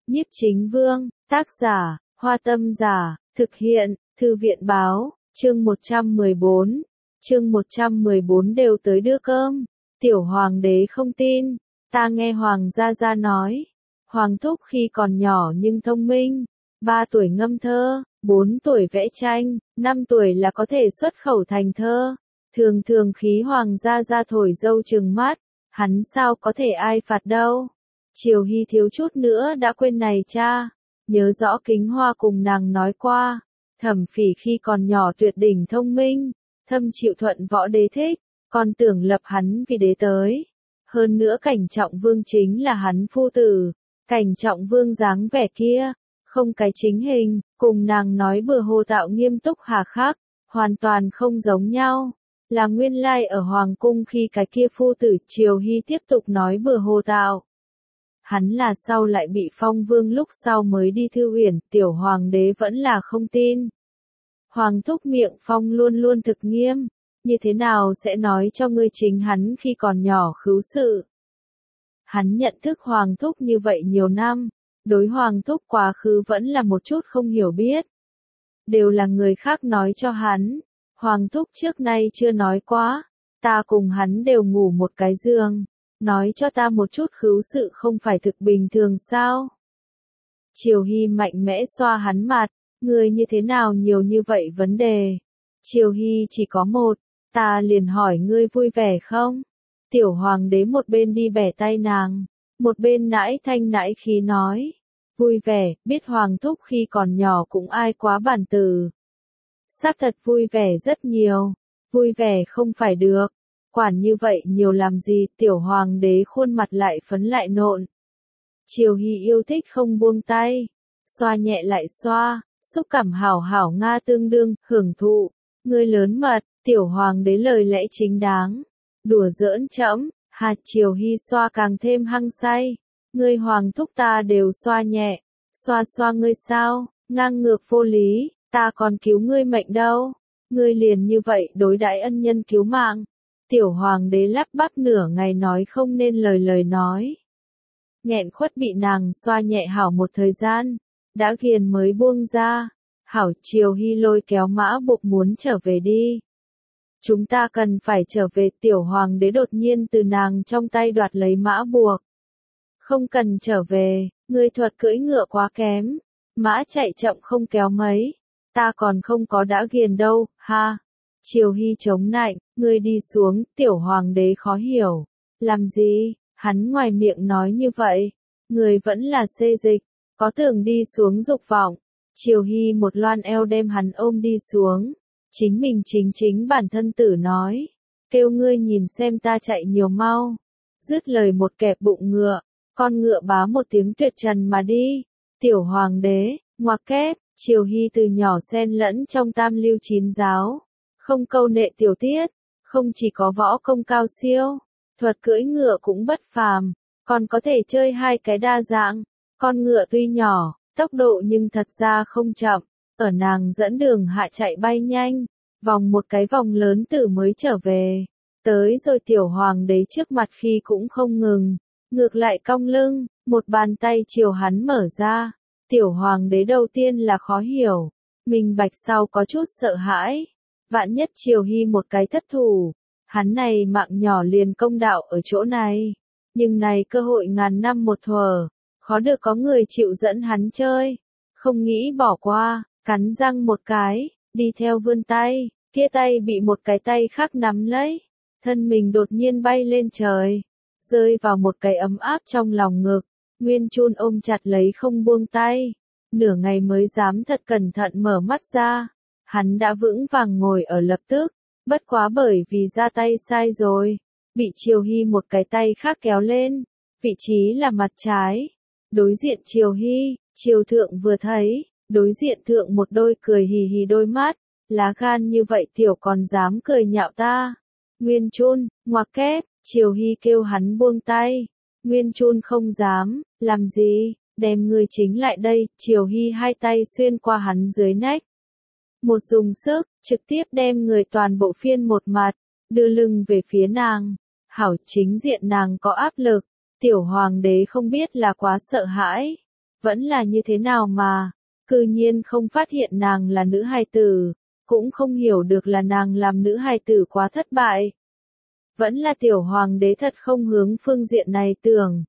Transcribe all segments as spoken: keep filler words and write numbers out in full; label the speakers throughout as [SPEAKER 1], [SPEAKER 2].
[SPEAKER 1] Nhiếp Chính Vương, tác giả, Hoa Tâm Giả, thực hiện, Thư viện báo, chương một trăm mười bốn. Chương một trăm mười bốn đều tới đưa cơm. Tiểu Hoàng đế không tin, ta nghe Hoàng gia gia nói, Hoàng thúc khi còn nhỏ nhưng thông minh, ba tuổi ngâm thơ, bốn tuổi vẽ tranh, năm tuổi là có thể xuất khẩu thành thơ. Thường thường khí Hoàng gia gia thổi dâu trừng mắt, hắn sao có thể ai phạt đâu. Triều Hy thiếu chút nữa đã quên này cha, nhớ rõ Kính Hoa cùng nàng nói qua, Thẩm Phỉ khi còn nhỏ tuyệt đỉnh thông minh, thâm chịu thuận võ đế thích, còn tưởng lập hắn vì đế tới. Hơn nữa Cảnh Trọng Vương chính là hắn phu tử, Cảnh Trọng Vương dáng vẻ kia, không cái chính hình, cùng nàng nói bừa hồ tạo nghiêm túc hà khắc, hoàn toàn không giống nhau. Là nguyên lai ở Hoàng cung khi cái kia phu tử. Triều Hy tiếp tục nói bừa hồ tạo. Hắn là sau lại bị phong vương lúc sau mới đi Thư Uyển, tiểu hoàng đế vẫn là không tin. Hoàng thúc miệng phong luôn luôn thực nghiêm, như thế nào sẽ nói cho ngươi chính hắn khi còn nhỏ khứu sự. Hắn nhận thức Hoàng thúc như vậy nhiều năm, đối Hoàng thúc quá khứ vẫn là một chút không hiểu biết. Đều là người khác nói cho hắn, Hoàng thúc trước nay chưa nói quá, ta cùng hắn đều ngủ một cái giường. Nói cho ta một chút khứu sự không phải thực bình thường sao? Triều Hy mạnh mẽ xoa hắn mặt, ngươi như thế nào nhiều như vậy vấn đề? Triều Hy chỉ có một, ta liền hỏi ngươi vui vẻ không? Tiểu hoàng đế một bên đi bẻ tay nàng, một bên nãi thanh nãi khí nói, vui vẻ, biết Hoàng thúc khi còn nhỏ cũng ai quá bản từ. Xác thật vui vẻ rất nhiều, vui vẻ không phải được. Quản như vậy nhiều làm gì, tiểu hoàng đế khuôn mặt lại phấn lại nộn. Triều Hy yêu thích không buông tay, xoa nhẹ lại xoa, xúc cảm hảo hảo nga tương đương, hưởng thụ. Ngươi lớn mật, tiểu hoàng đế lời lẽ chính đáng, đùa giỡn trẫm. Hạt Triều Hy xoa càng thêm hăng say. Ngươi hoàng thúc ta đều xoa nhẹ, xoa xoa ngươi sao, ngang ngược vô lý, ta còn cứu ngươi mệnh đâu. Ngươi liền như vậy đối đãi ân nhân cứu mạng. Tiểu hoàng đế lắp bắp nửa ngày nói không nên lời lời nói. Nghẹn khuất bị nàng xoa nhẹ hảo một thời gian, đã ghiền mới buông ra. Hảo Triều Hy lôi kéo mã buộc muốn trở về đi. Chúng ta cần phải trở về. Tiểu hoàng đế đột nhiên từ nàng trong tay đoạt lấy mã buộc. Không cần trở về, ngươi thuật cưỡi ngựa quá kém, mã chạy chậm không kéo mấy, ta còn không có đã ghiền đâu, ha. Triều Hy chống nạnh, ngươi đi xuống. Tiểu hoàng đế khó hiểu. Làm gì? Hắn ngoài miệng nói như vậy, người vẫn là xê dịch, có tưởng đi xuống dục vọng. Triều Hy một loan eo đem hắn ôm đi xuống, chính mình chính chính bản thân tử nói, kêu ngươi nhìn xem ta chạy nhiều mau. Dứt lời một kẹp bụng ngựa, con ngựa bá một tiếng tuyệt trần mà đi. Tiểu hoàng đế, ngoặc kép, Triều Hy từ nhỏ xen lẫn trong tam lưu chín giáo. Không câu nệ tiểu tiết, không chỉ có võ công cao siêu, thuật cưỡi ngựa cũng bất phàm, còn có thể chơi hai cái đa dạng. Con ngựa tuy nhỏ, tốc độ nhưng thật ra không chậm, ở nàng dẫn đường hạ chạy bay nhanh, vòng một cái vòng lớn tử mới trở về. Tới rồi tiểu hoàng đế trước mặt khi cũng không ngừng, ngược lại cong lưng, một bàn tay chiều hắn mở ra. Tiểu hoàng đế đầu tiên là khó hiểu, minh bạch sau có chút sợ hãi. Vạn nhất Triều Hy một cái thất thủ, hắn này mạng nhỏ liền công đạo ở chỗ này. Nhưng này cơ hội ngàn năm một thuở, khó được có người chịu dẫn hắn chơi. Không nghĩ bỏ qua, cắn răng một cái, đi theo vươn tay, kia tay bị một cái tay khác nắm lấy. Thân mình đột nhiên bay lên trời, rơi vào một cái ấm áp trong lòng ngực. Nguyên Chun ôm chặt lấy không buông tay, nửa ngày mới dám thật cẩn thận mở mắt ra. Hắn đã vững vàng ngồi ở lập tức, bất quá bởi vì ra tay sai rồi, bị Triều Hy một cái tay khác kéo lên, vị trí là mặt trái. Đối diện Triều Hy, Triều Thượng vừa thấy, đối diện Thượng một đôi cười hì hì đôi mắt, lá gan như vậy tiểu còn dám cười nhạo ta. Nguyên Chun, ngoặc kép, Triều Hy kêu hắn buông tay. Nguyên Chun không dám, làm gì, đem người chính lại đây. Triều Hy hai tay xuyên qua hắn dưới nách. Một dùng sức, trực tiếp đem người toàn bộ phiên một mặt, đưa lưng về phía nàng. Hảo chính diện nàng có áp lực, tiểu hoàng đế không biết là quá sợ hãi, vẫn là như thế nào mà, cư nhiên không phát hiện nàng là nữ hài tử, cũng không hiểu được là nàng làm nữ hài tử quá thất bại. Vẫn là tiểu hoàng đế thật không hướng phương diện này tưởng.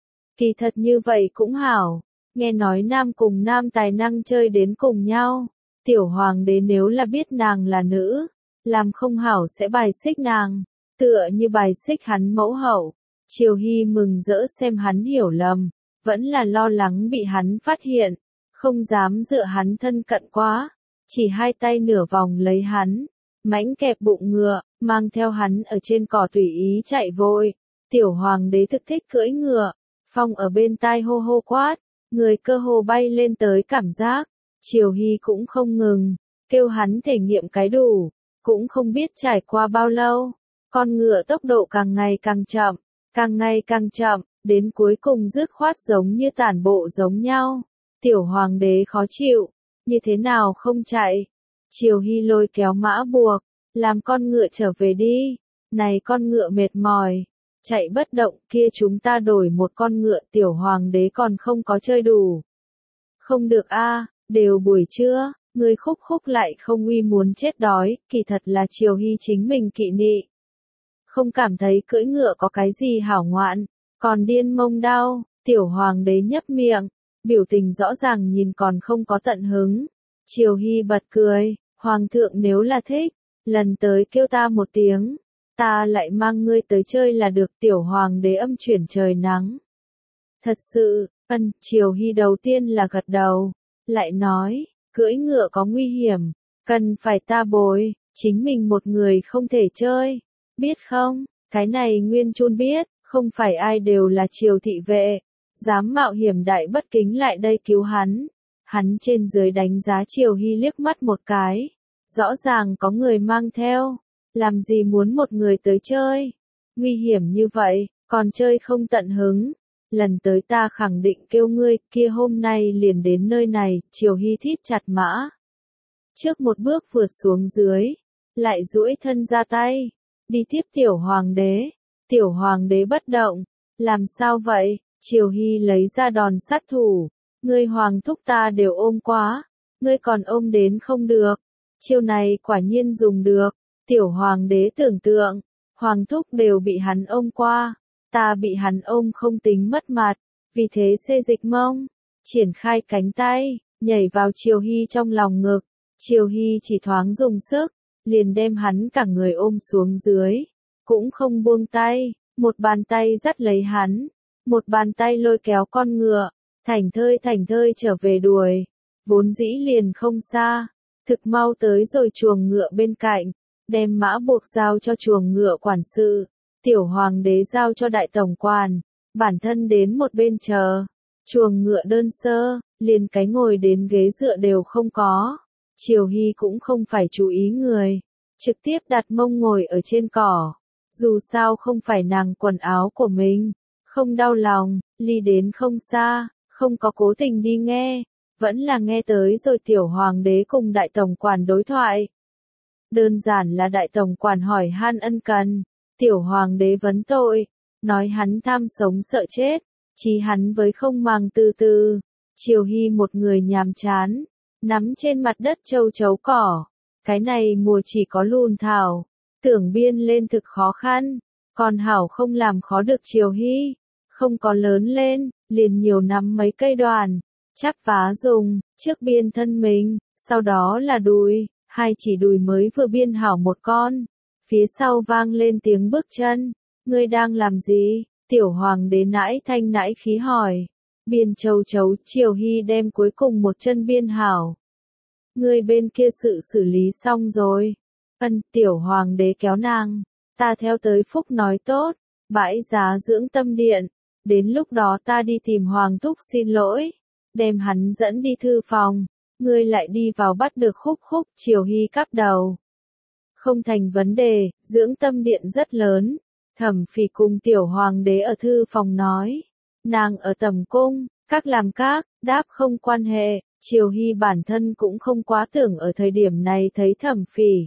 [SPEAKER 1] Kỳ thật như vậy cũng hảo, nghe nói nam cùng nam tài năng chơi đến cùng nhau, tiểu hoàng đế nếu là biết nàng là nữ, làm không hảo sẽ bài xích nàng, tựa như bài xích hắn mẫu hậu. Triều Hy mừng rỡ xem hắn hiểu lầm, vẫn là lo lắng bị hắn phát hiện, không dám dựa hắn thân cận quá, chỉ hai tay nửa vòng lấy hắn, mãnh kẹp bụng ngựa, mang theo hắn ở trên cỏ tùy ý chạy vội. Tiểu hoàng đế thực thích cưỡi ngựa, Phong ở bên tai hô hô quát, người cơ hồ bay lên tới cảm giác. Triều Hy cũng không ngừng, kêu hắn thể nghiệm cái đủ, cũng không biết trải qua bao lâu, con ngựa tốc độ càng ngày càng chậm, càng ngày càng chậm, đến cuối cùng dứt khoát giống như tản bộ giống nhau. Tiểu hoàng đế khó chịu, như thế nào không chạy? Triều Hy lôi kéo mã buộc, làm con ngựa trở về đi. Này con ngựa mệt mỏi, chạy bất động, kia chúng ta đổi một con ngựa. Tiểu hoàng đế còn không có chơi đủ. Không được a, đều buổi trưa, người khúc khúc lại không uy muốn chết đói, kỳ thật là Triều Hy chính mình kỵ nị. Không cảm thấy cưỡi ngựa có cái gì hảo ngoạn, còn điên mông đau. Tiểu hoàng đế nhấp miệng, biểu tình rõ ràng nhìn còn không có tận hứng. Triều Hy bật cười, hoàng thượng nếu là thích, lần tới kêu ta một tiếng, ta lại mang ngươi tới chơi là được. Tiểu hoàng đế âm chuyển trời nắng. Thật sự, ân, Triều Hy đầu tiên là gật đầu, lại nói, cưỡi ngựa có nguy hiểm, cần phải ta bồi, chính mình một người không thể chơi, biết không? Cái này Nguyên Chun biết, không phải ai đều là Triều thị vệ, dám mạo hiểm đại bất kính lại đây cứu hắn. Hắn trên dưới đánh giá Triều Hy liếc mắt một cái, rõ ràng có người mang theo, làm gì muốn một người tới chơi, nguy hiểm như vậy, còn chơi không tận hứng. Lần tới ta khẳng định kêu ngươi, kia hôm nay liền đến nơi này. Triều Hy thít chặt mã, trước một bước vượt xuống dưới, lại duỗi thân ra tay, đi tiếp tiểu hoàng đế. Tiểu hoàng đế bất động, làm sao vậy? Triều Hy lấy ra đòn sát thủ, ngươi hoàng thúc ta đều ôm quá, ngươi còn ôm đến không được, chiêu này quả nhiên dùng được. Tiểu hoàng đế tưởng tượng, hoàng thúc đều bị hắn ôm qua, ta bị hắn ôm không tính mất mặt, vì thế xê dịch mông, triển khai cánh tay, nhảy vào Triều Hy trong lòng ngực. Triều Hy chỉ thoáng dùng sức, liền đem hắn cả người ôm xuống dưới, cũng không buông tay, một bàn tay dắt lấy hắn, một bàn tay lôi kéo con ngựa, thảnh thơi thảnh thơi trở về đuổi. Vốn dĩ liền không xa, thực mau tới rồi chuồng ngựa bên cạnh, đem mã buộc giao cho chuồng ngựa quản sự. Tiểu hoàng đế giao cho đại tổng quản, bản thân đến một bên chờ. Chuồng ngựa đơn sơ, liền cái ngồi đến ghế dựa đều không có. Triều Hy cũng không phải chú ý người, trực tiếp đặt mông ngồi ở trên cỏ. Dù sao không phải nàng quần áo của mình, không đau lòng, ly đến không xa, không có cố tình đi nghe, vẫn là nghe tới rồi tiểu hoàng đế cùng đại tổng quản đối thoại. Đơn giản là đại tổng quản hỏi han ân cần, tiểu hoàng đế vấn tội, nói hắn tham sống sợ chết, chí hắn với không màng từ từ. Triều Hy một người nhàm chán, nắm trên mặt đất châu chấu cỏ, cái này mùa chỉ có lùn thảo, tưởng biên lên thực khó khăn, còn hảo không làm khó được Triều Hy, không có lớn lên, liền nhiều nắm mấy cây đoàn, chắp vá dùng, trước biên thân mình, sau đó là đùi, hai chỉ đùi mới vừa biên hảo một con, phía sau vang lên tiếng bước chân, ngươi đang làm gì? Tiểu hoàng đế nãi thanh nãi khí hỏi, biên châu chấu. Triều Hy đem cuối cùng một chân biên hảo. Ngươi bên kia sự xử lý xong rồi. Ân, tiểu hoàng đế kéo nàng, ta theo tới Phúc nói tốt, bãi giá dưỡng tâm điện, đến lúc đó ta đi tìm hoàng thúc xin lỗi, đem hắn dẫn đi thư phòng, ngươi lại đi vào bắt được Khúc Khúc. Triều Hy cắp đầu, không thành vấn đề, dưỡng tâm điện rất lớn. Thẩm Phỉ cùng tiểu hoàng đế ở thư phòng nói, nàng ở tầm cung, các làm các, đáp không quan hệ. Triều Hy bản thân cũng không quá tưởng ở thời điểm này thấy Thẩm Phỉ.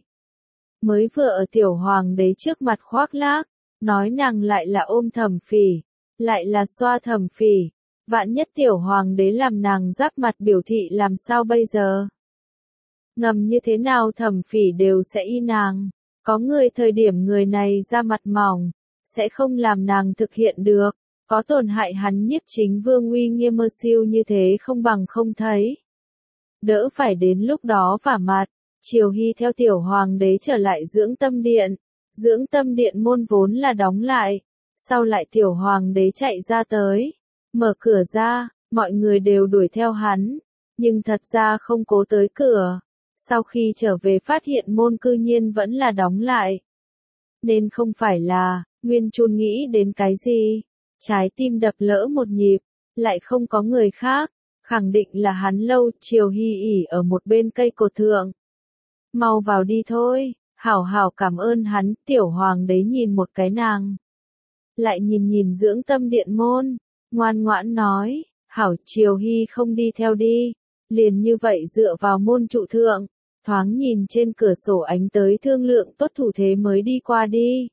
[SPEAKER 1] Mới vừa ở tiểu hoàng đế trước mặt khoác lác, nói nàng lại là ôm Thẩm Phỉ, lại là xoa Thẩm Phỉ. Vạn nhất tiểu hoàng đế làm nàng giáp mặt biểu thị làm sao bây giờ? Ngầm như thế nào Thẩm Phỉ đều sẽ y nàng. Có người thời điểm người này ra mặt mỏng, sẽ không làm nàng thực hiện được. Có tổn hại hắn nhiếp chính vương uy nghiêm mơ siêu như thế không bằng không thấy. Đỡ phải đến lúc đó vả mặt, Triều Hy theo tiểu hoàng đế trở lại dưỡng tâm điện. Dưỡng tâm điện môn vốn là đóng lại, sau lại tiểu hoàng đế chạy ra tới, mở cửa ra, mọi người đều đuổi theo hắn, nhưng thật ra không cố tới cửa. Sau khi trở về phát hiện môn cư nhiên vẫn là đóng lại. Nên không phải là, Nguyên Chun nghĩ đến cái gì? Trái tim đập lỡ một nhịp, lại không có người khác, khẳng định là hắn lâu. Triều Hy ỉ ở một bên cây cột thượng. Mau vào đi thôi, hảo hảo cảm ơn hắn. Tiểu hoàng đế nhìn một cái nàng, lại nhìn nhìn dưỡng tâm điện môn, ngoan ngoãn nói, hảo. Triều Hy không đi theo đi, liền như vậy dựa vào môn trụ thượng, thoáng nhìn trên cửa sổ ánh tới thương lượng tốt thủ thế mới đi qua đi.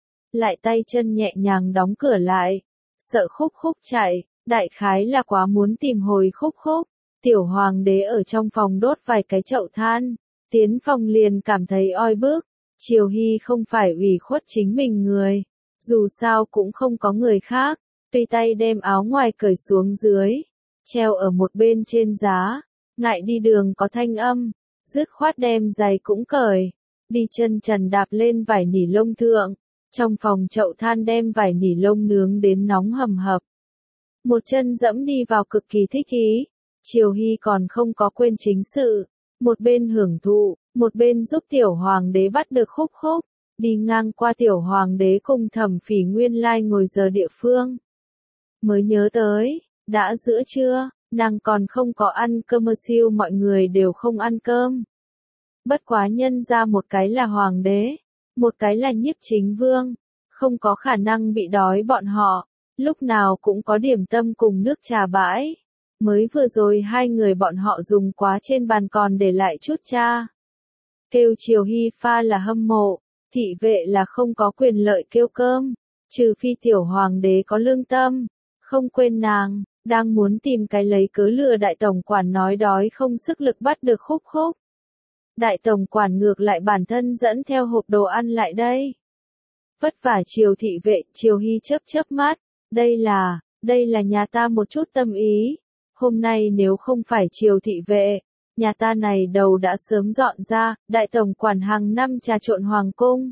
[SPEAKER 1] Lại tay chân nhẹ nhàng đóng cửa lại, sợ Khúc Khúc chạy, đại khái là quá muốn tìm hồi Khúc Khúc. Tiểu hoàng đế ở trong phòng đốt vài cái chậu than, tiến phòng liền cảm thấy oi bức. Triều Hy không phải ủy khuất chính mình người, dù sao cũng không có người khác, tùy tay đem áo ngoài cởi xuống dưới, treo ở một bên trên giá, ngại đi đường có thanh âm, dứt khoát đem giày cũng cởi, đi chân trần đạp lên vải nỉ lông thượng, trong phòng chậu than đem vải nỉ lông nướng đến nóng hầm hập. Một chân dẫm đi vào cực kỳ thích ý, Triều Hy còn không có quên chính sự, một bên hưởng thụ, một bên giúp tiểu hoàng đế bắt được Khúc Khúc, đi ngang qua tiểu hoàng đế cùng Thẩm Phỉ nguyên lai ngồi giờ địa phương. Mới nhớ tới, đã giữa trưa, nàng còn không có ăn cơm mơ siêu mọi người đều không ăn cơm. Bất quá nhân ra một cái là hoàng đế, một cái là nhiếp chính vương, không có khả năng bị đói bọn họ, lúc nào cũng có điểm tâm cùng nước trà bãi. Mới vừa rồi hai người bọn họ dùng quá trên bàn còn để lại chút cha. Kêu Triều Hy pha là hâm mộ, thị vệ là không có quyền lợi kêu cơm, trừ phi tiểu hoàng đế có lương tâm, không quên nàng, đang muốn tìm cái lấy cớ lừa đại tổng quản nói đói không sức lực bắt được Khúc Khúc. Đại tổng quản ngược lại bản thân dẫn theo hộp đồ ăn lại đây. Vất vả Triều thị vệ. Triều Hy chớp chớp mắt, đây là, đây là nhà ta một chút tâm ý. Hôm nay nếu không phải Triều thị vệ, nhà ta này đầu đã sớm dọn ra. Đại tổng quản hàng năm trà trộn hoàng cung,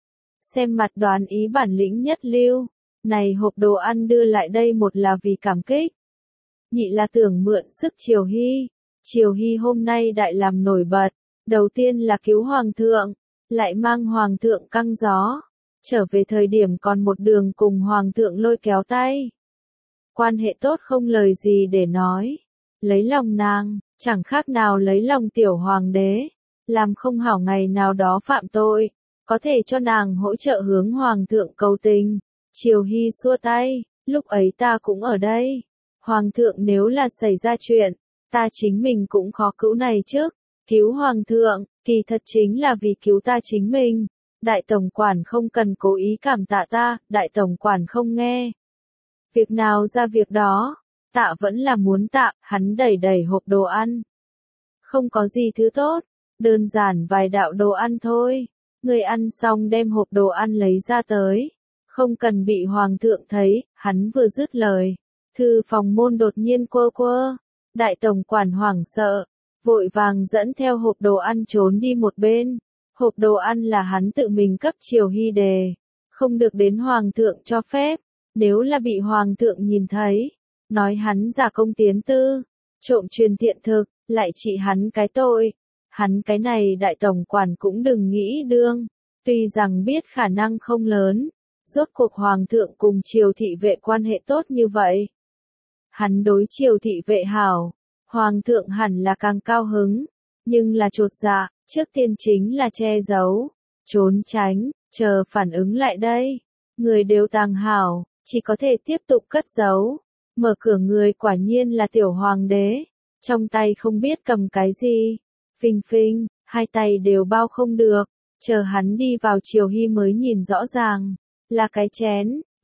[SPEAKER 1] xem mặt đoán ý bản lĩnh nhất lưu. Này hộp đồ ăn đưa lại đây một là vì cảm kích, nhị là tưởng mượn sức Triều Hy. Triều Hy hôm nay đại làm nổi bật, đầu tiên là cứu hoàng thượng, lại mang hoàng thượng căng gió, trở về thời điểm còn một đường cùng hoàng thượng lôi kéo tay. Quan hệ tốt không lời gì để nói, lấy lòng nàng, chẳng khác nào lấy lòng tiểu hoàng đế, làm không hảo ngày nào đó phạm tội, có thể cho nàng hỗ trợ hướng hoàng thượng cầu tình. Triều Hy xua tay, lúc ấy ta cũng ở đây. Hoàng thượng nếu là xảy ra chuyện, ta chính mình cũng khó cứu này chứ. Cứu hoàng thượng, kỳ thật chính là vì cứu ta chính mình. Đại tổng quản không cần cố ý cảm tạ ta, đại tổng quản không nghe. Việc nào ra việc đó, tạ vẫn là muốn tạ. Hắn đẩy đẩy hộp đồ ăn. Không có gì thứ tốt, đơn giản vài đạo đồ ăn thôi. Người ăn xong đem hộp đồ ăn lấy ra tới. Không cần bị hoàng thượng thấy. Hắn vừa dứt lời, thư phòng môn đột nhiên quơ quơ. Đại tổng quản hoảng sợ, vội vàng dẫn theo hộp đồ ăn trốn đi một bên. Hộp đồ ăn là hắn tự mình cấp Triều Hy đề, không được đến hoàng thượng cho phép. Nếu là bị hoàng thượng nhìn thấy, nói hắn giả công tiến tư, trộm truyền thiện thực, lại trị hắn cái tội. Hắn cái này đại tổng quản cũng đừng nghĩ đương, tuy rằng biết khả năng không lớn, rốt cuộc hoàng thượng cùng Triều thị vệ quan hệ tốt như vậy. Hắn đối Triều thị vệ hảo, hoàng thượng hẳn là càng cao hứng, nhưng là chột dạ, trước tiên chính là che giấu, trốn tránh, chờ phản ứng lại đây. Người đều tàng hảo, chỉ có thể tiếp tục cất giấu. Mở cửa người quả nhiên là tiểu hoàng đế, trong tay không biết cầm cái gì, phình phình, hai tay đều bao không được, chờ hắn đi vào Triều Hy mới nhìn rõ ràng, là cái chén,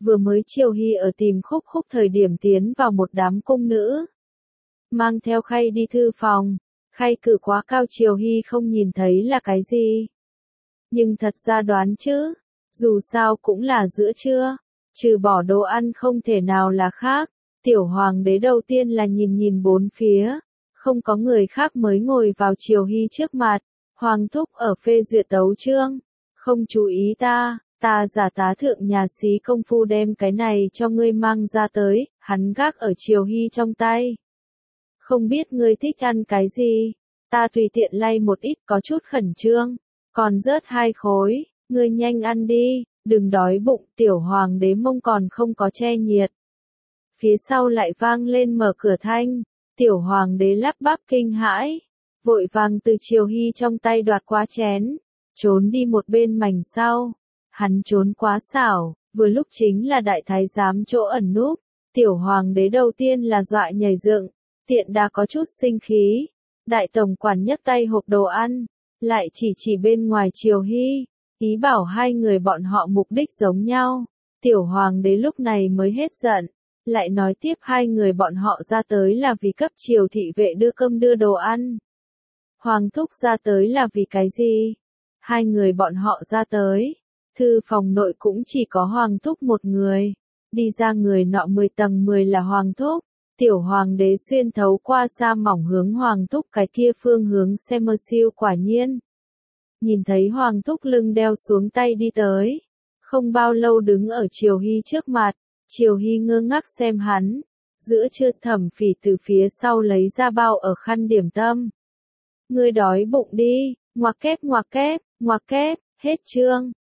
[SPEAKER 1] Vừa mới Triều Hy ở tìm Khúc Khúc thời điểm tiến vào một đám cung nữ. Mang theo khay đi thư phòng, khay cử quá cao Triều Hy không nhìn thấy là cái gì. Nhưng thật ra đoán chứ, dù sao cũng là giữa trưa, trừ bỏ đồ ăn không thể nào là khác. Tiểu hoàng đế đầu tiên là nhìn nhìn bốn phía, không có người khác mới ngồi vào Triều Hy trước mặt. Hoàng thúc ở phê duyệt tấu chương, không chú ý ta, ta giả tá thượng nhà xí công phu đem cái này cho ngươi mang ra tới, hắn gác ở Triều Hy trong tay. Không biết ngươi thích ăn cái gì, ta tùy tiện lay một ít có chút khẩn trương, còn rớt hai khối, ngươi nhanh ăn đi, đừng đói bụng. Tiểu hoàng đế mông còn không có che nhiệt. Phía sau lại vang lên mở cửa thanh, tiểu hoàng đế lắp bắp kinh hãi, vội vàng từ Triều Hy trong tay đoạt qua chén, trốn đi một bên mảnh sau. Hắn trốn quá xảo, vừa lúc chính là đại thái giám chỗ ẩn núp. Tiểu hoàng đế đầu tiên là dọa nhảy dựng, tiện đà có chút sinh khí. Đại tổng quản nhấc tay hộp đồ ăn, lại chỉ chỉ bên ngoài Triều Hy, ý bảo hai người bọn họ mục đích giống nhau. Tiểu hoàng đế lúc này mới hết giận, lại nói tiếp hai người bọn họ ra tới là vì cấp Triều thị vệ đưa cơm đưa đồ ăn. Hoàng thúc ra tới là vì cái gì? Hai người bọn họ ra tới, thư phòng nội cũng chỉ có hoàng thúc một người, đi ra người nọ mười tầng mười là hoàng thúc. Tiểu hoàng đế xuyên thấu qua sa mỏng hướng hoàng thúc cái kia phương hướng xem mơ siêu quả nhiên. Nhìn thấy hoàng thúc lưng đeo xuống tay đi tới, không bao lâu đứng ở Triều Hy trước mặt. Triều Hy ngơ ngác xem hắn, giữa trưa Thẩm Phỉ từ phía sau lấy ra bao ở khăn điểm tâm. Ngươi đói bụng đi, ngoặc kép ngoặc kép, ngoặc kép, hết chương.